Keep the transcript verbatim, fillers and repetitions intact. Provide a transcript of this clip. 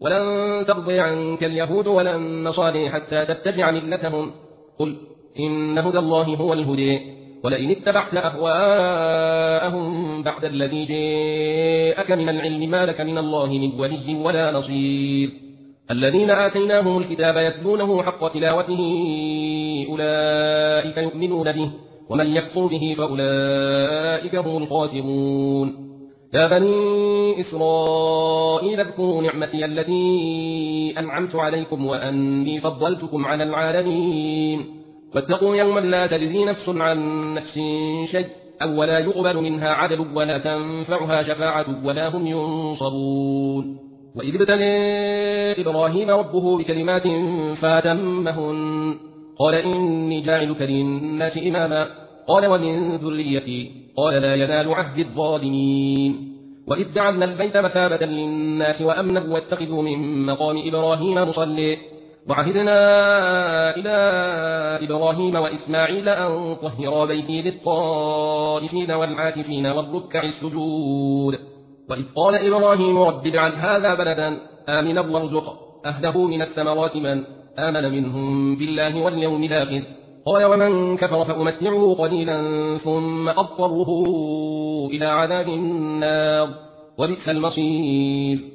ولن ترضي عنك اليهود ولا النصارى حتى تتبع ملتهم قل إن هدى الله هو الهدي ولئن اتبعت أهواءهم بعد الذي جاءك من العلم ما لك من الله من ولي ولا نصير الذين آتيناهم الكتاب يتلونه حق تلاوته أولئك يؤمنون به ومن يكفر به فأولئك هم الخاسرون يا بني إسرائيل اذكروا نعمتي التي أنعمت عليكم وأني فضلتكم على العالمين واتقوا يوما لا تجزي نفس عن نفس شيء أو ولا يقبل منها عدل ولا تنفعها شفاعة ولا هم ينصرون وإذ ابتلى إبراهيم ربه بكلمات فأتمهن قال إني جاعلك للناس إماما قال ومن ذريتي قال لا ينال عهد الظالمين وإذ جعلنا البيت مثابة للناس وأمنا واتخذوا من مقام إبراهيم مصلى وعهدنا إلى إبراهيم وإسماعيل أن طهرا بيتي للطائفين والعاكفين والركع السجود وإذ قال إبراهيم رب اجعل هذا بلدا آمنا وارزق أهله من الثمرات من آمن منهم بالله واليوم الآخر قال ومن كفر فأمتعه قليلا ثم أضطره إلى عذاب النار وبئس المصير